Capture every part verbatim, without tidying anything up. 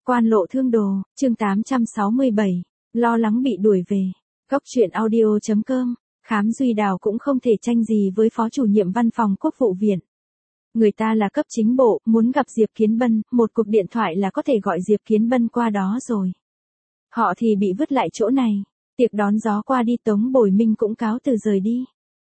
Quan lộ thương đồ, chương tám trăm sáu mươi bảy, lo lắng bị đuổi về. Góc truyện audio chấm com, Khám Duy Đào cũng không thể tranh gì với phó chủ nhiệm văn phòng quốc vụ viện. Người ta là cấp chính bộ, muốn gặp Diệp Kiến Bân, một cuộc điện thoại là có thể gọi Diệp Kiến Bân qua đó rồi. Họ thì bị vứt lại chỗ này, tiệc đón gió qua đi Tống Bồi Minh cũng cáo từ rời đi.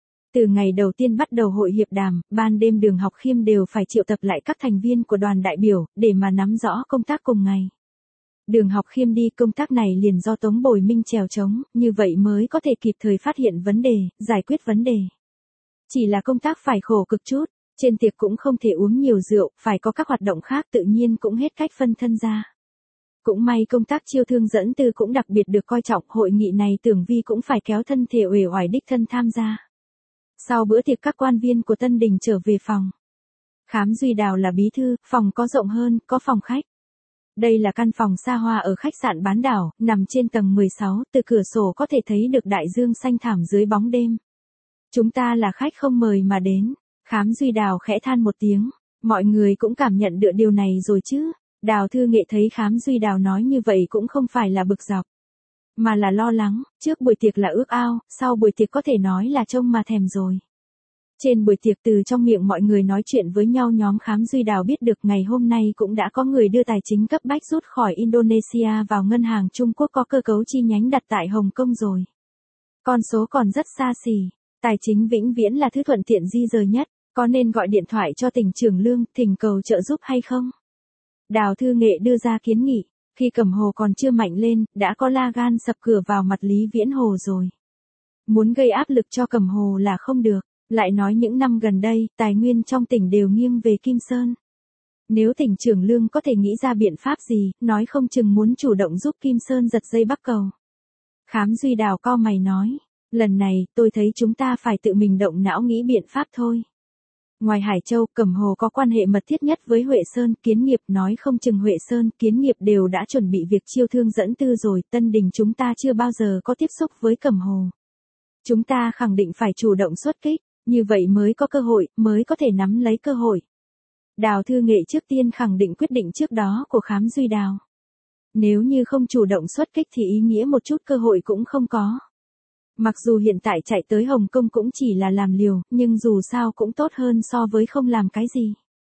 Từ ngày đầu tiên bắt đầu hội hiệp đàm, ban đêm Đường Học Khiêm đều phải triệu tập lại các thành viên của đoàn đại biểu, để mà nắm rõ công tác cùng ngày. Đường Học Khiêm đi công tác này liền do Tống Bồi Minh chèo chống, như vậy mới có thể kịp thời phát hiện vấn đề, giải quyết vấn đề. Chỉ là công tác phải khổ cực chút, trên tiệc cũng không thể uống nhiều rượu, phải có các hoạt động khác tự nhiên cũng hết cách phân thân ra. Cũng may công tác chiêu thương dẫn tư cũng đặc biệt được coi trọng, hội nghị này Tưởng Vi cũng phải kéo thân thể uể oải đích thân tham gia. Sau bữa tiệc các quan viên của Tân Đình trở về phòng. Khám Duy Đào là bí thư, phòng có rộng hơn, có phòng khách. Đây là căn phòng xa hoa ở khách sạn Bán Đảo, nằm trên tầng mười sáu, từ cửa sổ có thể thấy được đại dương xanh thẳm dưới bóng đêm. Chúng ta là khách không mời mà đến. Khám Duy Đào khẽ than một tiếng, mọi người cũng cảm nhận được điều này rồi chứ. Đào Thư Nghệ thấy Khám Duy Đào nói như vậy cũng không phải là bực dọc, mà là lo lắng, trước buổi tiệc là ước ao, sau buổi tiệc có thể nói là trông mà thèm rồi. Trên buổi tiệc từ trong miệng mọi người nói chuyện với nhau, nhóm Khám Duy Đào biết được ngày hôm nay cũng đã có người đưa tài chính cấp bách rút khỏi Indonesia vào ngân hàng Trung Quốc có cơ cấu chi nhánh đặt tại Hồng Kông rồi. Con số còn rất xa xỉ, tài chính vĩnh viễn là thứ thuận tiện di rời nhất, có nên gọi điện thoại cho tỉnh trưởng Lương thỉnh cầu trợ giúp hay không? Đào Thư Nghệ đưa ra kiến nghị. Khi Cẩm Hồ còn chưa mạnh lên, đã có la gan sập cửa vào mặt Lý Viễn Hồ rồi. Muốn gây áp lực cho Cẩm Hồ là không được, lại nói những năm gần đây, tài nguyên trong tỉnh đều nghiêng về Kim Sơn. Nếu tỉnh trưởng Lương có thể nghĩ ra biện pháp gì, nói không chừng muốn chủ động giúp Kim Sơn giật dây bắc cầu. Khám Duy Đào cau mày nói, lần này, tôi thấy chúng ta phải tự mình động não nghĩ biện pháp thôi. Ngoài Hải Châu, Cẩm Hồ có quan hệ mật thiết nhất với Huệ Sơn, Kiến Nghiệp, nói không chừng Huệ Sơn, Kiến Nghiệp đều đã chuẩn bị việc chiêu thương dẫn tư rồi, Tân Đình chúng ta chưa bao giờ có tiếp xúc với Cẩm Hồ. Chúng ta khẳng định phải chủ động xuất kích, như vậy mới có cơ hội, mới có thể nắm lấy cơ hội. Đào Thư Nghệ trước tiên khẳng định quyết định trước đó của Khám Duy Đào. Nếu như không chủ động xuất kích thì ý nghĩa một chút cơ hội cũng không có. Mặc dù hiện tại chạy tới Hồng Kông cũng chỉ là làm liều, nhưng dù sao cũng tốt hơn so với không làm cái gì.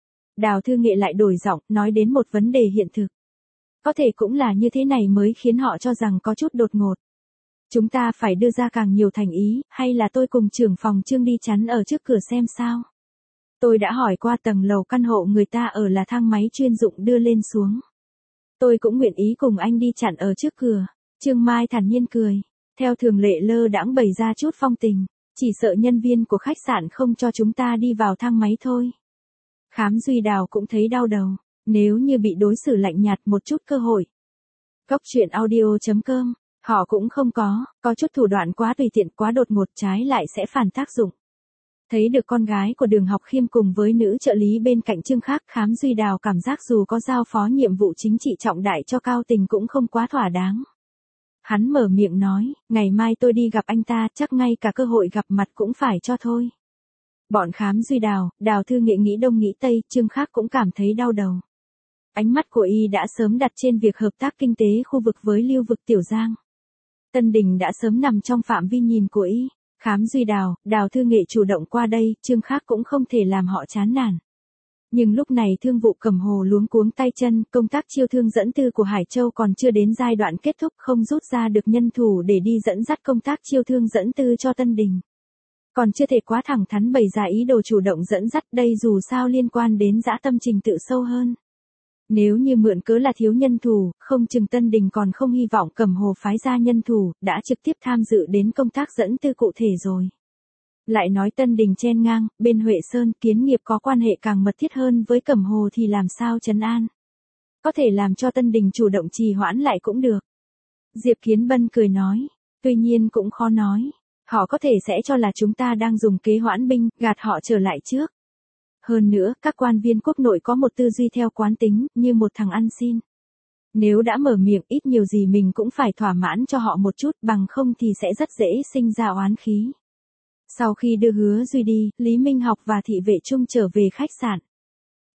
Đào Thư Nghệ lại đổi giọng, nói đến một vấn đề hiện thực. Có thể cũng là như thế này mới khiến họ cho rằng có chút đột ngột. Chúng ta phải đưa ra càng nhiều thành ý, hay là tôi cùng trưởng phòng Trương đi chắn ở trước cửa xem sao? Tôi đã hỏi qua tầng lầu căn hộ người ta ở là thang máy chuyên dụng đưa lên xuống. Tôi cũng nguyện ý cùng anh đi chặn ở trước cửa. Trương Mai thản nhiên cười. Theo thường lệ lơ đãng bày ra chút phong tình, chỉ sợ nhân viên của khách sạn không cho chúng ta đi vào thang máy thôi. Khám Duy Đào cũng thấy đau đầu, nếu như bị đối xử lạnh nhạt một chút cơ hội. Góc truyện audio chấm com, họ cũng không có, có chút thủ đoạn quá tùy tiện quá đột ngột trái lại sẽ phản tác dụng. Thấy được con gái của Đường Học Khiêm cùng với nữ trợ lý bên cạnh Trương Khác, Khám Duy Đào cảm giác dù có giao phó nhiệm vụ chính trị trọng đại cho Cao Tình cũng không quá thỏa đáng. Hắn mở miệng nói, ngày mai tôi đi gặp anh ta, chắc ngay cả cơ hội gặp mặt cũng phải cho thôi. Bọn Khám Duy Đào, Đào Thư Nghệ nghĩ đông nghĩ tây, Trương Khác cũng cảm thấy đau đầu. Ánh mắt của y đã sớm đặt trên việc hợp tác kinh tế khu vực với lưu vực Tiểu Giang. Tân Đình đã sớm nằm trong phạm vi nhìn của y. Khám Duy Đào, Đào Thư Nghệ chủ động qua đây, Trương Khác cũng không thể làm họ chán nản. Nhưng lúc này thương vụ Cẩm Hồ luống cuống tay chân, công tác chiêu thương dẫn tư của Hải Châu còn chưa đến giai đoạn kết thúc, không rút ra được nhân thủ để đi dẫn dắt công tác chiêu thương dẫn tư cho Tân Đình. Còn chưa thể quá thẳng thắn bày ra ý đồ chủ động dẫn dắt, đây dù sao liên quan đến dã tâm trình tự sâu hơn. Nếu như mượn cớ là thiếu nhân thủ, không chừng Tân Đình còn không hy vọng Cẩm Hồ phái ra nhân thủ, đã trực tiếp tham dự đến công tác dẫn tư cụ thể rồi. Lại nói Tân Đình chen ngang, bên Huệ Sơn, Kiến Nghiệp có quan hệ càng mật thiết hơn với Cẩm Hồ thì làm sao trấn an. Có thể làm cho Tân Đình chủ động trì hoãn lại cũng được. Diệp Kiến Bân cười nói, tuy nhiên cũng khó nói, họ có thể sẽ cho là chúng ta đang dùng kế hoãn binh, gạt họ trở lại trước. Hơn nữa, các quan viên quốc nội có một tư duy theo quán tính, như một thằng ăn xin. Nếu đã mở miệng ít nhiều gì mình cũng phải thỏa mãn cho họ một chút, bằng không thì sẽ rất dễ sinh ra oán khí. Sau khi đưa Hứa Duy đi, Lý Minh Học và thị vệ Trung trở về khách sạn.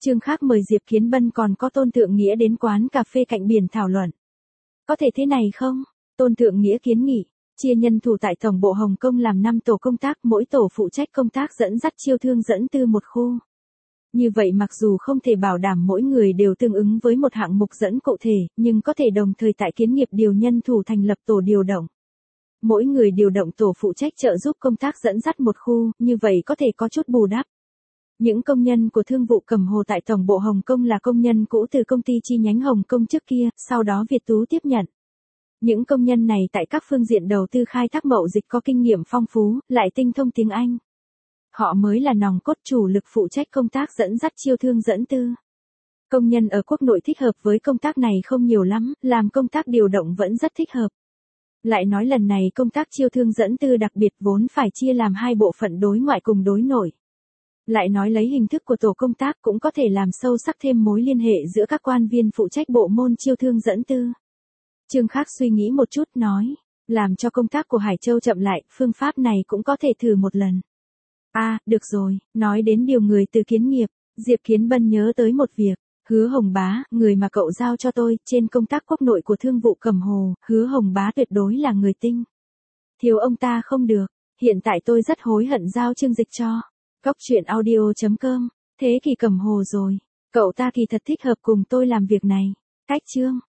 Chương khác mời Diệp Kiến Bân còn có Tôn Thượng Nghĩa đến quán cà phê cạnh biển thảo luận. Có thể thế này không? Tôn Thượng Nghĩa kiến nghị, chia nhân thủ tại Tổng bộ Hồng Kông làm năm tổ công tác, mỗi tổ phụ trách công tác dẫn dắt chiêu thương dẫn tư một khu. Như vậy mặc dù không thể bảo đảm mỗi người đều tương ứng với một hạng mục dẫn cụ thể, nhưng có thể đồng thời tại kiến nghiệp điều nhân thủ thành lập tổ điều động. Mỗi người điều động tổ phụ trách trợ giúp công tác dẫn dắt một khu, như vậy có thể có chút bù đắp. Những công nhân của thương vụ Cẩm Hồ tại Tổng bộ Hồng Kông là công nhân cũ từ công ty chi nhánh Hồng Kông trước kia, sau đó Việt Tú tiếp nhận. Những công nhân này tại các phương diện đầu tư khai thác mậu dịch có kinh nghiệm phong phú, lại tinh thông tiếng Anh. Họ mới là nòng cốt chủ lực phụ trách công tác dẫn dắt chiêu thương dẫn tư. Công nhân ở quốc nội thích hợp với công tác này không nhiều lắm, làm công tác điều động vẫn rất thích hợp. Lại nói lần này công tác chiêu thương dẫn tư đặc biệt vốn phải chia làm hai bộ phận đối ngoại cùng đối nội. Lại nói lấy hình thức của tổ công tác cũng có thể làm sâu sắc thêm mối liên hệ giữa các quan viên phụ trách bộ môn chiêu thương dẫn tư. Trương Khác suy nghĩ một chút nói, làm cho công tác của Hải Châu chậm lại, phương pháp này cũng có thể thử một lần. À, được rồi, nói đến điều người từ kiến nghiệp, Diệp Kiến Bân nhớ tới một việc, Hứa Hồng Bá, người mà cậu giao cho tôi, trên công tác quốc nội của thương vụ Cẩm Hồ, Hứa Hồng Bá tuyệt đối là người tinh. Thiếu ông ta không được, hiện tại tôi rất hối hận giao Trương Dịch cho. Cóc truyện audio chấm com, thế thì Cẩm Hồ rồi, cậu ta kỳ thật thích hợp cùng tôi làm việc này. Cách chương